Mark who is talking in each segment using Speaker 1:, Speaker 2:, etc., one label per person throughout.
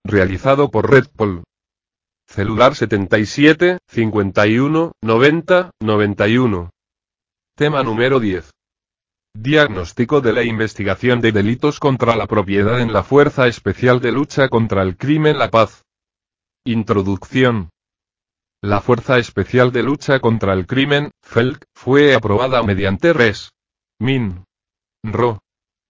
Speaker 1: realizado por Redpol. Celular 77, 51, 90, 91. Tema número 10. Diagnóstico de la investigación de delitos contra la propiedad en la Fuerza Especial de Lucha contra el Crimen La Paz. Introducción. La Fuerza Especial de Lucha contra el Crimen, FELC, fue aprobada mediante Res. Min. Ro.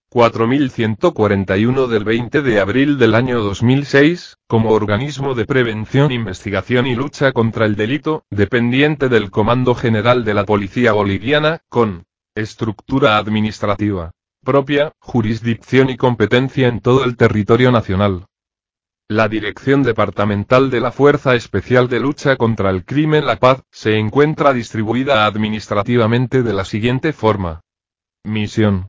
Speaker 1: 4141 del 20 de abril del año 2006, como organismo de prevención, investigación y lucha contra el delito, dependiente del Comando General de la Policía Boliviana, con estructura administrativa propia, jurisdicción y competencia en todo el territorio nacional. La Dirección Departamental de la Fuerza Especial de Lucha contra el Crimen La Paz se encuentra distribuida administrativamente de la siguiente forma. Misión.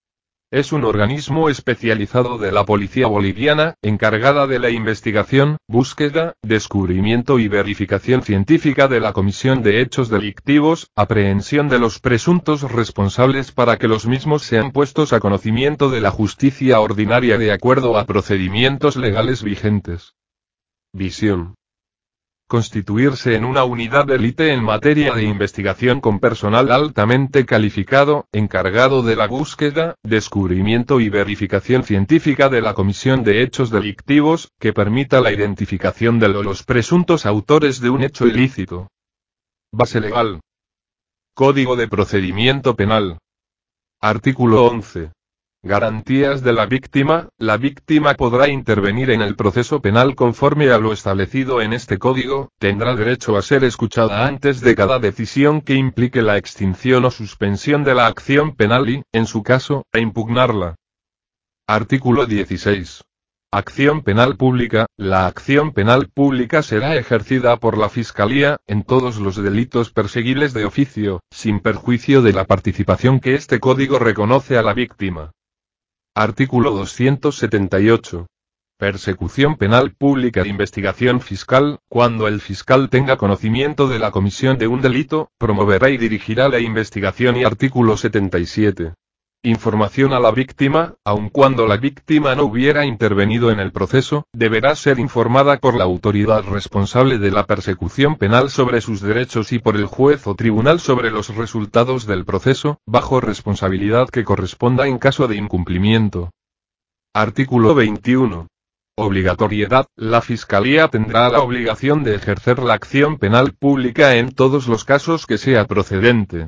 Speaker 1: Es un organismo especializado de la Policía Boliviana, encargada de la investigación, búsqueda, descubrimiento y verificación científica de la comisión de hechos delictivos, aprehensión de los presuntos responsables para que los mismos sean puestos a conocimiento de la justicia ordinaria de acuerdo a procedimientos legales vigentes. Visión. Constituirse en una unidad de élite en materia de investigación con personal altamente calificado, encargado de la búsqueda, descubrimiento y verificación científica de la comisión de hechos delictivos, que permita la identificación de los presuntos autores de un hecho ilícito. Base legal. Código de Procedimiento Penal. Artículo 11. Garantías de la víctima. La víctima podrá intervenir en el proceso penal conforme a lo establecido en este código, tendrá derecho a ser escuchada antes de cada decisión que implique la extinción o suspensión de la acción penal y, en su caso, a impugnarla. Artículo 16. Acción penal pública. La acción penal pública será ejercida por la Fiscalía, en todos los delitos perseguibles de oficio, sin perjuicio de la participación que este código reconoce a la víctima. Artículo 278. Persecución penal pública. Investigación fiscal. Cuando el fiscal tenga conocimiento de la comisión de un delito, promoverá y dirigirá la investigación. Y artículo 77. Información a la víctima. Aun cuando la víctima no hubiera intervenido en el proceso, deberá ser informada por la autoridad responsable de la persecución penal sobre sus derechos y por el juez o tribunal sobre los resultados del proceso, bajo responsabilidad que corresponda en caso de incumplimiento. Artículo 21. Obligatoriedad. La Fiscalía tendrá la obligación de ejercer la acción penal pública en todos los casos que sea procedente.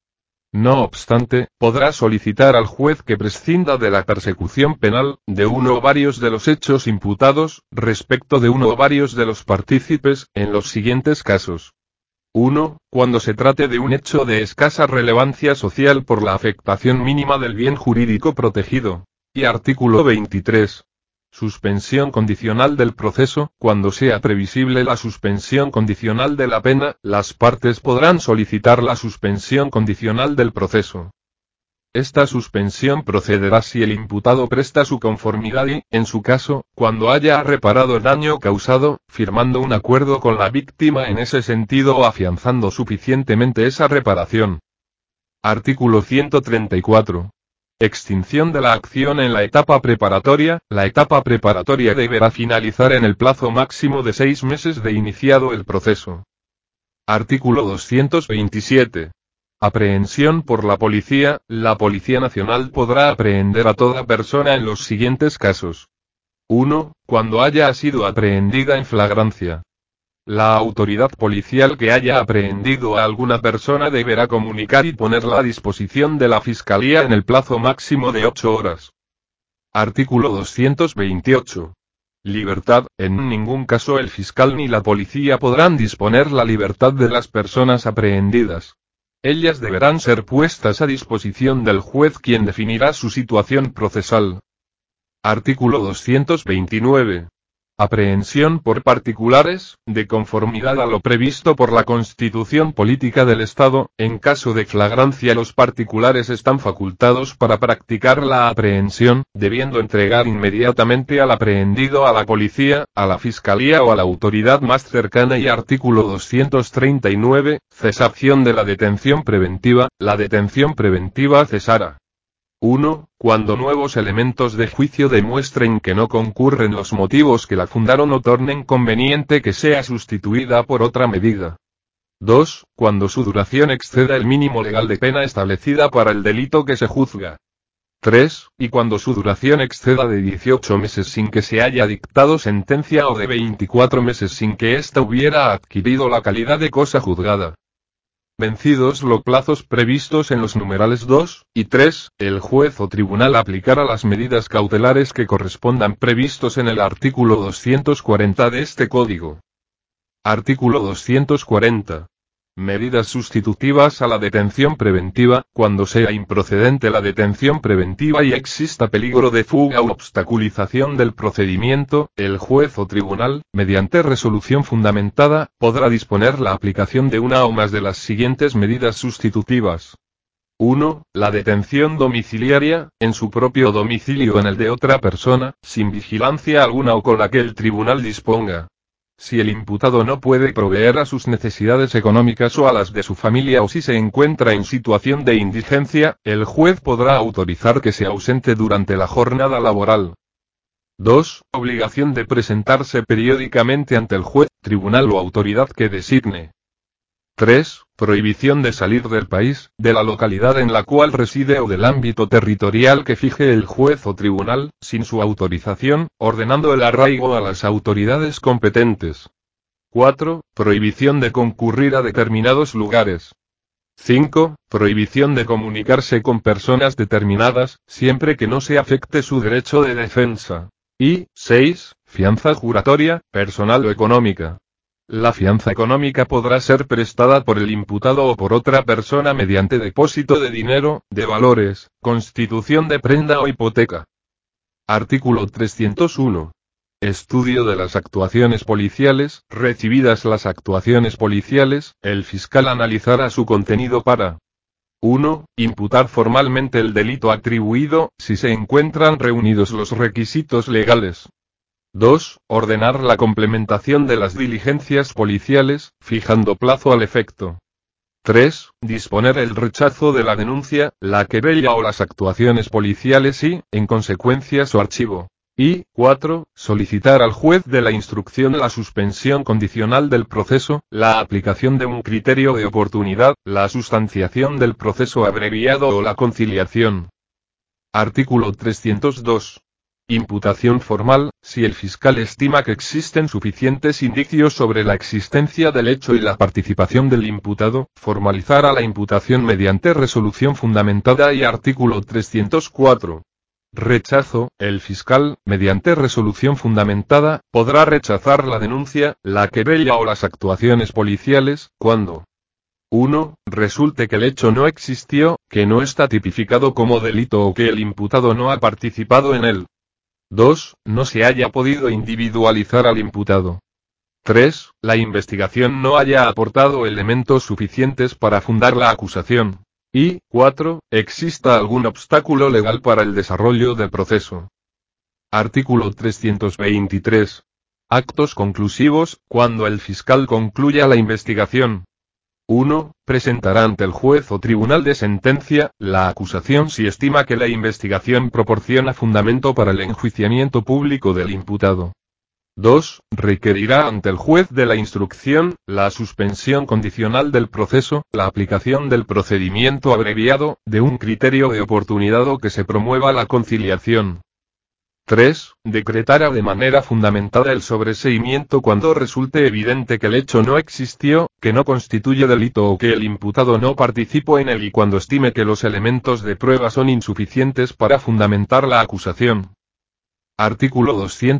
Speaker 1: No obstante, podrá solicitar al juez que prescinda de la persecución penal, de uno o varios de los hechos imputados, respecto de uno o varios de los partícipes, en los siguientes casos. 1. Cuando se trate de un hecho de escasa relevancia social por la afectación mínima del bien jurídico protegido. Y artículo 23. Suspensión condicional del proceso. Cuando sea previsible la suspensión condicional de la pena, las partes podrán solicitar la suspensión condicional del proceso. Esta suspensión procederá si el imputado presta su conformidad y, en su caso, cuando haya reparado el daño causado, firmando un acuerdo con la víctima en ese sentido o afianzando suficientemente esa reparación. Artículo 134. Extinción de la acción en la etapa preparatoria. La etapa preparatoria deberá finalizar en el plazo máximo de 6 meses de iniciado el proceso. Artículo 227. Aprehensión por la policía. La Policía Nacional podrá aprehender a toda persona en los siguientes casos. 1. Cuando haya sido aprehendida en flagrancia. La autoridad policial que haya aprehendido a alguna persona deberá comunicar y ponerla a disposición de la Fiscalía en el plazo máximo de 8 horas. Artículo 228. Libertad. En ningún caso el fiscal ni la policía podrán disponer la libertad de las personas aprehendidas. Ellas deberán ser puestas a disposición del juez, quien definirá su situación procesal. Artículo 229. Aprehensión por particulares, de conformidad a lo previsto por la Constitución Política del Estado. En caso de flagrancia los particulares están facultados para practicar la aprehensión, debiendo entregar inmediatamente al aprehendido a la policía, a la fiscalía o a la autoridad más cercana. Y artículo 239, cesación de la detención preventiva. La detención preventiva cesará. 1. Cuando nuevos elementos de juicio demuestren que no concurren los motivos que la fundaron o tornen conveniente que sea sustituida por otra medida. 2. Cuando su duración exceda el mínimo legal de pena establecida para el delito que se juzga. 3. Y cuando su duración exceda de 18 meses sin que se haya dictado sentencia o de 24 meses sin que ésta hubiera adquirido la calidad de cosa juzgada. Vencidos los plazos previstos en los numerales 2 y 3, el juez o tribunal aplicará las medidas cautelares que correspondan previstos en el artículo 240 de este Código. Artículo 240. Medidas sustitutivas a la detención preventiva. Cuando sea improcedente la detención preventiva y exista peligro de fuga u obstaculización del procedimiento, el juez o tribunal, mediante resolución fundamentada, podrá disponer la aplicación de una o más de las siguientes medidas sustitutivas. 1. La detención domiciliaria, en su propio domicilio o en el de otra persona, sin vigilancia alguna o con la que el tribunal disponga. Si el imputado no puede proveer a sus necesidades económicas o a las de su familia o si se encuentra en situación de indigencia, el juez podrá autorizar que se ausente durante la jornada laboral. 2. Obligación de presentarse periódicamente ante el juez, tribunal o autoridad que designe. 3. Prohibición de salir del país, de la localidad en la cual reside o del ámbito territorial que fije el juez o tribunal, sin su autorización, ordenando el arraigo a las autoridades competentes. 4. Prohibición de concurrir a determinados lugares. 5. Prohibición de comunicarse con personas determinadas, siempre que no se afecte su derecho de defensa. Y 6. Fianza juratoria, personal o económica. La fianza económica podrá ser prestada por el imputado o por otra persona mediante depósito de dinero, de valores, constitución de prenda o hipoteca. Artículo 301. Estudio de las actuaciones policiales. Recibidas las actuaciones policiales, el fiscal analizará su contenido para 1. Imputar formalmente el delito atribuido, si se encuentran reunidos los requisitos legales. 2. Ordenar la complementación de las diligencias policiales, fijando plazo al efecto. 3. Disponer el rechazo de la denuncia, la querella o las actuaciones policiales y, en consecuencia, su archivo. Y 4. Solicitar al juez de la instrucción la suspensión condicional del proceso, la aplicación de un criterio de oportunidad, la sustanciación del proceso abreviado o la conciliación. Artículo 302. Imputación formal, si el fiscal estima que existen suficientes indicios sobre la existencia del hecho y la participación del imputado, formalizará la imputación mediante resolución fundamentada. Y artículo 304. Rechazo, el fiscal, mediante resolución fundamentada, podrá rechazar la denuncia, la querella o las actuaciones policiales, cuando 1. Resulte que el hecho no existió, que no está tipificado como delito o que el imputado no ha participado en él. 2. No se haya podido individualizar al imputado. 3. La investigación no haya aportado elementos suficientes para fundar la acusación. Y 4. Exista algún obstáculo legal para el desarrollo del proceso. Artículo 323. Actos conclusivos, cuando el fiscal concluya la investigación. 1. Presentará ante el juez o tribunal de sentencia, la acusación si estima que la investigación proporciona fundamento para el enjuiciamiento público del imputado. 2. Requerirá ante el juez de la instrucción, la suspensión condicional del proceso, la aplicación del procedimiento abreviado, de un criterio de oportunidad o que se promueva la conciliación. 3. Decretará de manera fundamentada el sobreseimiento cuando resulte evidente que el hecho no existió, que no constituye delito o que el imputado no participó en él y cuando estime que los elementos de prueba son insuficientes para fundamentar la acusación. Artículo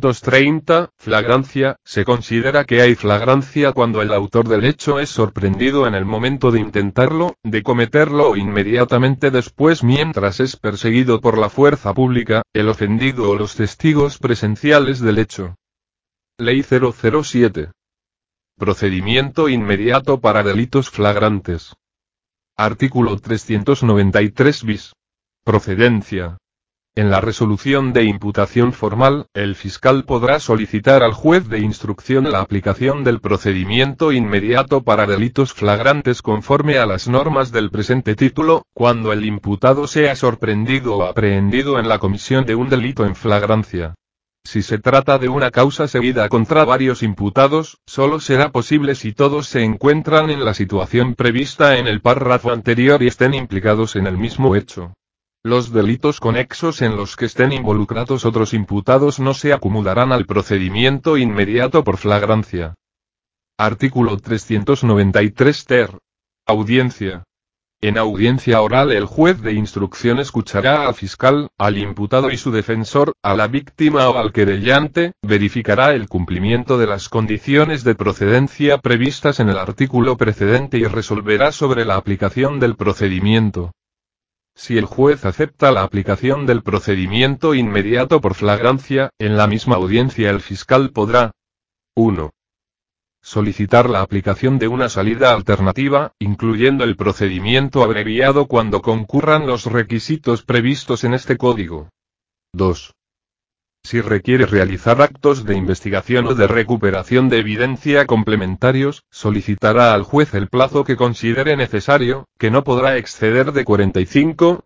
Speaker 1: 230. Flagrancia. Se considera que hay flagrancia cuando el autor del hecho es sorprendido en el momento de intentarlo, de cometerlo o inmediatamente después mientras es perseguido por la fuerza pública, el ofendido o los testigos presenciales del hecho. Ley 007. Procedimiento inmediato para delitos flagrantes. Artículo 393 bis. Procedencia. En la resolución de imputación formal, el fiscal podrá solicitar al juez de instrucción la aplicación del procedimiento inmediato para delitos flagrantes conforme a las normas del presente título, cuando el imputado sea sorprendido o aprehendido en la comisión de un delito en flagrancia. Si se trata de una causa seguida contra varios imputados, solo será posible si todos se encuentran en la situación prevista en el párrafo anterior y estén implicados en el mismo hecho. Los delitos conexos en los que estén involucrados otros imputados no se acumularán al procedimiento inmediato por flagrancia. Artículo 393 ter. Audiencia. En audiencia oral el juez de instrucción escuchará al fiscal, al imputado y su defensor, a la víctima o al querellante, verificará el cumplimiento de las condiciones de procedencia previstas en el artículo precedente y resolverá sobre la aplicación del procedimiento. Si el juez acepta la aplicación del procedimiento inmediato por flagrancia, en la misma audiencia el fiscal podrá 1. Solicitar la aplicación de una salida alternativa, incluyendo el procedimiento abreviado cuando concurran los requisitos previstos en este código. 2. Si requiere realizar actos de investigación o de recuperación de evidencia complementarios, solicitará al juez el plazo que considere necesario, que no podrá exceder de 45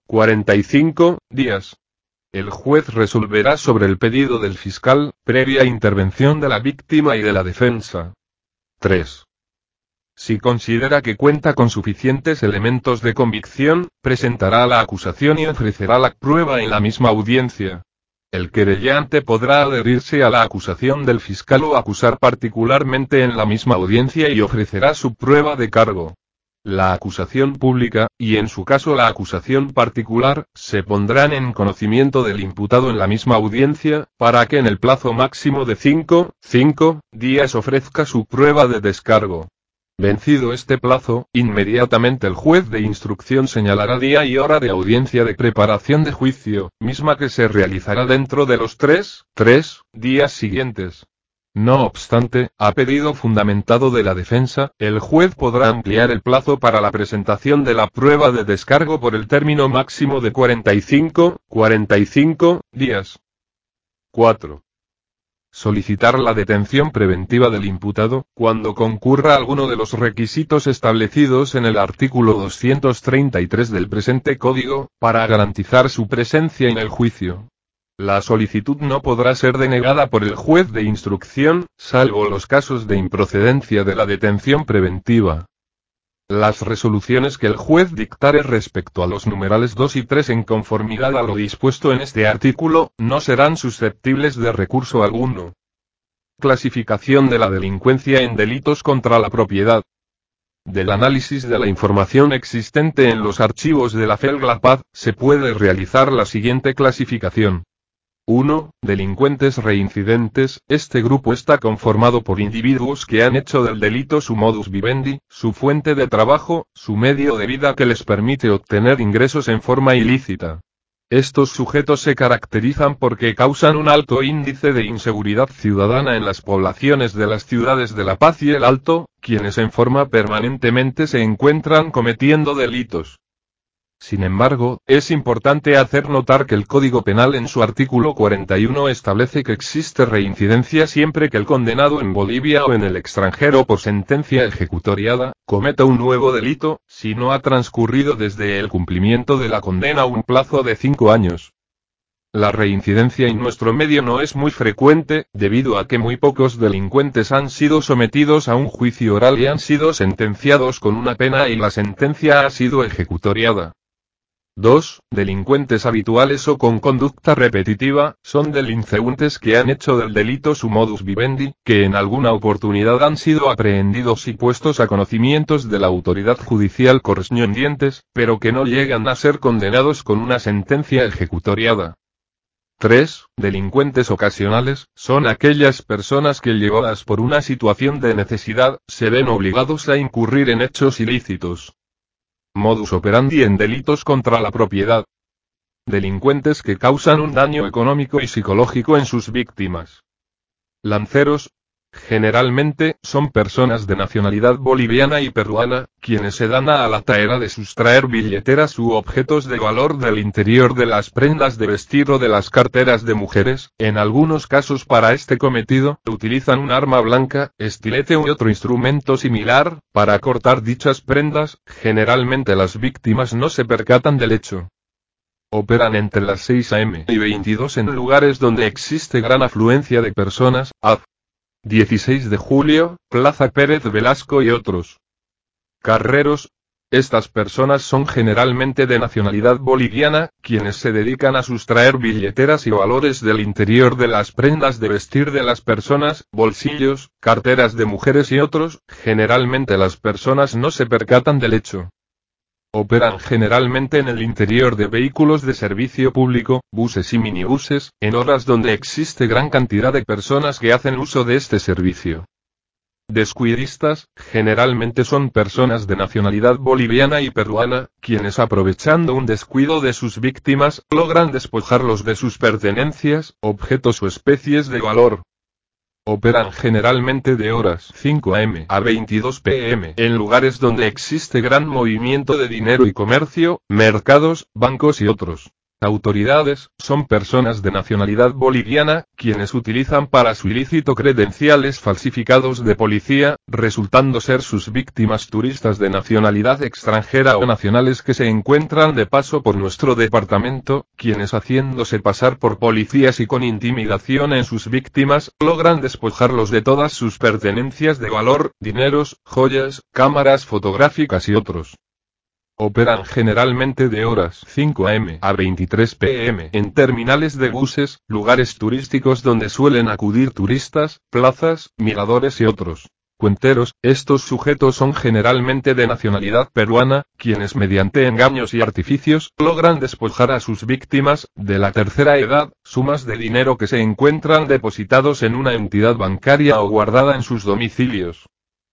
Speaker 1: días. El juez resolverá sobre el pedido del fiscal, previa intervención de la víctima y de la defensa. 3. Si considera que cuenta con suficientes elementos de convicción, presentará la acusación y ofrecerá la prueba en la misma audiencia. El querellante podrá adherirse a la acusación del fiscal o acusar particularmente en la misma audiencia y ofrecerá su prueba de cargo. La acusación pública, y en su caso la acusación particular, se pondrán en conocimiento del imputado en la misma audiencia, para que en el plazo máximo de 5 días ofrezca su prueba de descargo. Vencido este plazo, inmediatamente el juez de instrucción señalará día y hora de audiencia de preparación de juicio, misma que se realizará dentro de los 3 días siguientes. No obstante, a pedido fundamentado de la defensa, el juez podrá ampliar el plazo para la presentación de la prueba de descargo por el término máximo de 45 días. 4. Solicitar la detención preventiva del imputado, cuando concurra alguno de los requisitos establecidos en el artículo 233 del presente código, para garantizar su presencia en el juicio. La solicitud no podrá ser denegada por el juez de instrucción, salvo los casos de improcedencia de la detención preventiva. Las resoluciones que el juez dictare respecto a los numerales 2 y 3 en conformidad a lo dispuesto en este artículo, no serán susceptibles de recurso alguno. Clasificación de la delincuencia en delitos contra la propiedad. Del análisis de la información existente en los archivos de la FELGLAPAD, se puede realizar la siguiente clasificación. 1. Delincuentes reincidentes. Este grupo está conformado por individuos que han hecho del delito su modus vivendi, su fuente de trabajo, su medio de vida que les permite obtener ingresos en forma ilícita. Estos sujetos se caracterizan porque causan un alto índice de inseguridad ciudadana en las poblaciones de las ciudades de La Paz y El Alto, quienes en forma permanentemente se encuentran cometiendo delitos. Sin embargo, es importante hacer notar que el Código Penal en su artículo 41 establece que existe reincidencia siempre que el condenado en Bolivia o en el extranjero por sentencia ejecutoriada, cometa un nuevo delito, si no ha transcurrido desde el cumplimiento de la condena un plazo de 5 años. La reincidencia en nuestro medio no es muy frecuente, debido a que muy pocos delincuentes han sido sometidos a un juicio oral y han sido sentenciados con una pena y la sentencia ha sido ejecutoriada. 2. Delincuentes habituales o con conducta repetitiva, son delincuentes que han hecho del delito su modus vivendi, que en alguna oportunidad han sido aprehendidos y puestos a conocimientos de la autoridad judicial correspondientes, pero que no llegan a ser condenados con una sentencia ejecutoriada. 3. Delincuentes ocasionales, son aquellas personas que llevadas por una situación de necesidad, se ven obligados a incurrir en hechos ilícitos. Modus operandi en delitos contra la propiedad. Delincuentes que causan un daño económico y psicológico en sus víctimas. Lanceros. generalmente, son personas de nacionalidad boliviana y peruana, quienes se dan a la tarea de sustraer billeteras u objetos de valor del interior de las prendas de vestir o de las carteras de mujeres. En algunos casos para este cometido, utilizan un arma blanca, estilete u otro instrumento similar, para cortar dichas prendas. Generalmente las víctimas no se percatan del hecho. Operan entre las 6 a.m. y 22 en lugares donde existe gran afluencia de personas. Av. 16 de julio, Plaza Pérez Velasco y otros. Carreros. Estas personas son generalmente de nacionalidad boliviana, quienes se dedican a sustraer billeteras y valores del interior de las prendas de vestir de las personas, bolsillos, carteras de mujeres y otros. Generalmente las personas no se percatan del hecho. Operan generalmente en el interior de vehículos de servicio público, buses y minibuses, en horas donde existe gran cantidad de personas que hacen uso de este servicio. Descuidistas, generalmente son personas de nacionalidad boliviana y peruana, quienes aprovechando un descuido de sus víctimas, logran despojarlos de sus pertenencias, objetos o especies de valor. Operan generalmente de horas 5 a.m. a 22 p.m. en lugares donde existe gran movimiento de dinero y comercio, mercados, bancos y otros. Autoridades, son personas de nacionalidad boliviana, quienes utilizan para su ilícito credenciales falsificados de policía, resultando ser sus víctimas turistas de nacionalidad extranjera o nacionales que se encuentran de paso por nuestro departamento, quienes haciéndose pasar por policías y con intimidación en sus víctimas, logran despojarlos de todas sus pertenencias de valor, dineros, joyas, cámaras fotográficas y otros. Operan generalmente de horas 5 a.m. a 23 p.m. en terminales de buses, lugares turísticos donde suelen acudir turistas, plazas, miradores y otros. Cuenteros, estos sujetos son generalmente de nacionalidad peruana, quienes mediante engaños y artificios, logran despojar a sus víctimas, de la tercera edad, sumas de dinero que se encuentran depositados en una entidad bancaria o guardada en sus domicilios.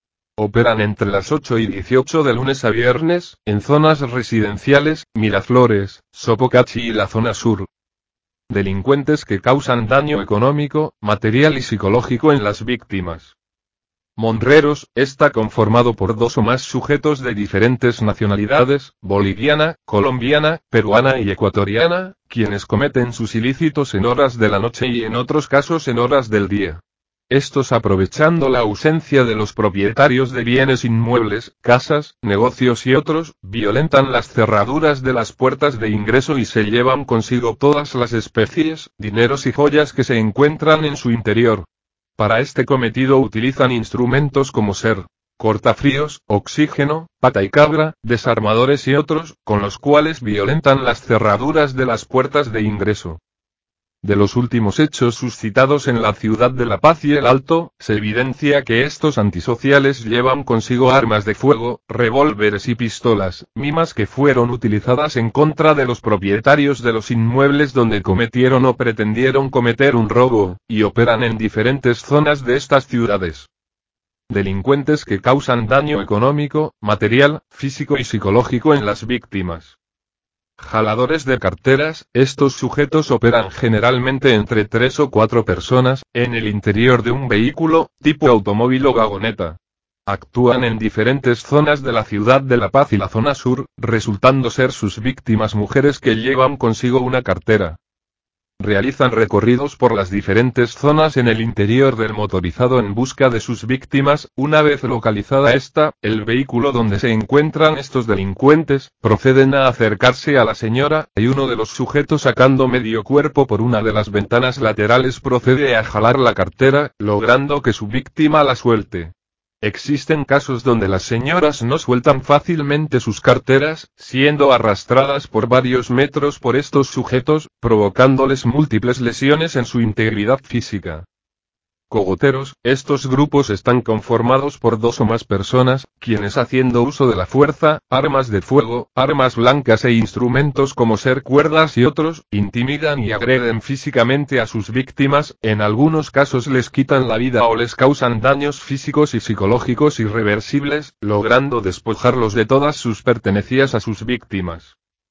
Speaker 1: Operan entre las 8 y 18 de lunes a viernes, en zonas residenciales, Miraflores, Sopocachi y la zona sur. Delincuentes que causan daño económico, material y psicológico en las víctimas. Monreros, está conformado por dos o más sujetos de diferentes nacionalidades, boliviana, colombiana, peruana y ecuatoriana, quienes cometen sus ilícitos en horas de la noche y en otros casos en horas del día. Estos aprovechando la ausencia de los propietarios de bienes inmuebles, casas, negocios y otros, violentan las cerraduras de las puertas de ingreso y se llevan consigo todas las especies, dineros y joyas que se encuentran en su interior. Para este cometido utilizan instrumentos como cortafríos, oxígeno, pata y cabra, desarmadores y otros, con los cuales violentan las cerraduras de las puertas de ingreso. De los últimos hechos suscitados en la ciudad de La Paz y el Alto, se evidencia que estos antisociales llevan consigo armas de fuego, revólveres y pistolas, mismas que fueron utilizadas en contra de los propietarios de los inmuebles donde cometieron o pretendieron cometer un robo, y operan en diferentes zonas de estas ciudades. Delincuentes que causan daño económico, material, físico y psicológico en las víctimas. Jaladores de carteras, estos sujetos operan generalmente entre 3 o 4 personas, en el interior de un vehículo, tipo automóvil o vagoneta. Actúan en diferentes zonas de la ciudad de La Paz y la zona sur, resultando ser sus víctimas mujeres que llevan consigo una cartera. Realizan recorridos por las diferentes zonas en el interior del motorizado en busca de sus víctimas. Una vez localizada el vehículo donde se encuentran estos delincuentes, proceden a acercarse a la señora, y uno de los sujetos sacando medio cuerpo por una de las ventanas laterales procede a jalar la cartera, logrando que su víctima la suelte. Existen casos donde las señoras no sueltan fácilmente sus carteras, siendo arrastradas por varios metros por estos sujetos, provocándoles múltiples lesiones en su integridad física. Cogoteros, estos grupos están conformados por 2 o más personas, quienes haciendo uso de la fuerza, armas de fuego, armas blancas e instrumentos como cuerdas y otros, intimidan y agreden físicamente a sus víctimas, en algunos casos les quitan la vida o les causan daños físicos y psicológicos irreversibles, logrando despojarlos de todas sus pertenencias a sus víctimas.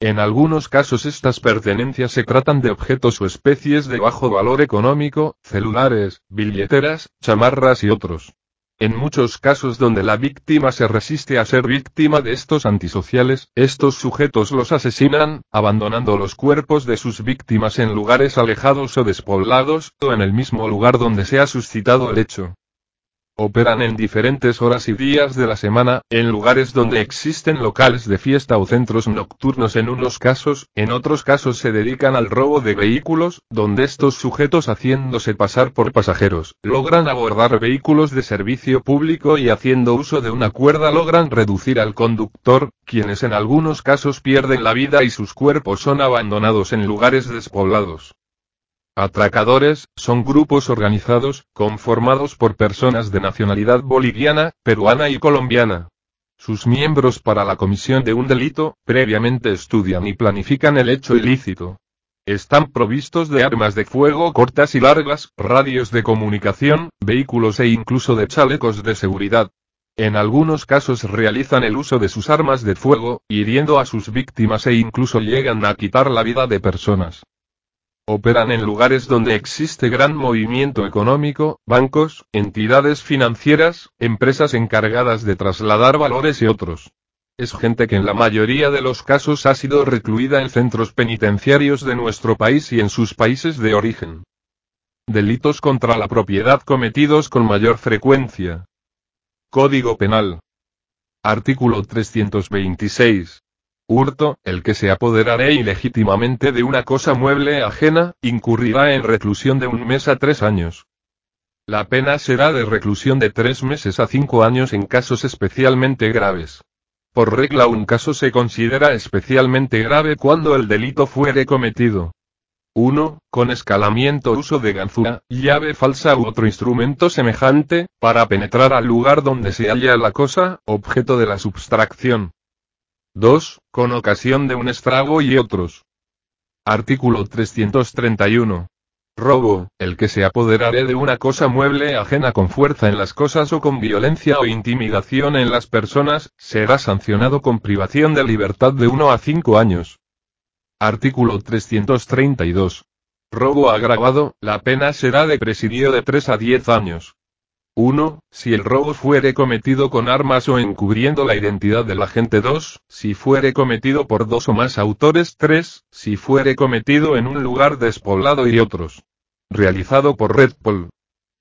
Speaker 1: En algunos casos estas pertenencias se tratan de objetos o especies de bajo valor económico, celulares, billeteras, chamarras y otros. En muchos casos donde la víctima se resiste a ser víctima de estos antisociales, estos sujetos los asesinan, abandonando los cuerpos de sus víctimas en lugares alejados o despoblados, o en el mismo lugar donde se ha suscitado el hecho. Operan en diferentes horas y días de la semana, en lugares donde existen locales de fiesta o centros nocturnos en unos casos, en otros casos se dedican al robo de vehículos, donde estos sujetos haciéndose pasar por pasajeros, logran abordar vehículos de servicio público y haciendo uso de una cuerda logran reducir al conductor, quienes en algunos casos pierden la vida y sus cuerpos son abandonados en lugares despoblados. Atracadores, son grupos organizados, conformados por personas de nacionalidad boliviana, peruana y colombiana. Sus miembros para la comisión de un delito, previamente estudian y planifican el hecho ilícito. Están provistos de armas de fuego cortas y largas, radios de comunicación, vehículos e incluso de chalecos de seguridad. En algunos casos realizan el uso de sus armas de fuego, hiriendo a sus víctimas e incluso llegan a quitar la vida de personas. Operan en lugares donde existe gran movimiento económico, bancos, entidades financieras, empresas encargadas de trasladar valores y otros. Es gente que en la mayoría de los casos ha sido recluida en centros penitenciarios de nuestro país y en sus países de origen. Delitos contra la propiedad cometidos con mayor frecuencia. Código Penal. Artículo 326. Hurto, el que se apoderare ilegítimamente de una cosa mueble ajena, incurrirá en reclusión de 1 mes a 3 años. La pena será de reclusión de 3 meses a 5 años en casos especialmente graves. Por regla un caso se considera especialmente grave cuando el delito fuere cometido. 1. Con escalamiento uso de ganzúa, llave falsa u otro instrumento semejante, para penetrar al lugar donde se halla la cosa, objeto de la substracción. 2. Con ocasión de un estrago y otros. Artículo 331. Robo, el que se apoderare de una cosa mueble ajena con fuerza en las cosas o con violencia o intimidación en las personas, será sancionado con privación de libertad de 1 a 5 años. Artículo 332. Robo agravado, la pena será de presidio de 3 a 10 años. 1. Si el robo fuere cometido con armas o encubriendo la identidad del agente. 2. Si fuere cometido por 2 o más autores. 3. Si fuere cometido en un lugar despoblado y otros. Realizado por Redpol.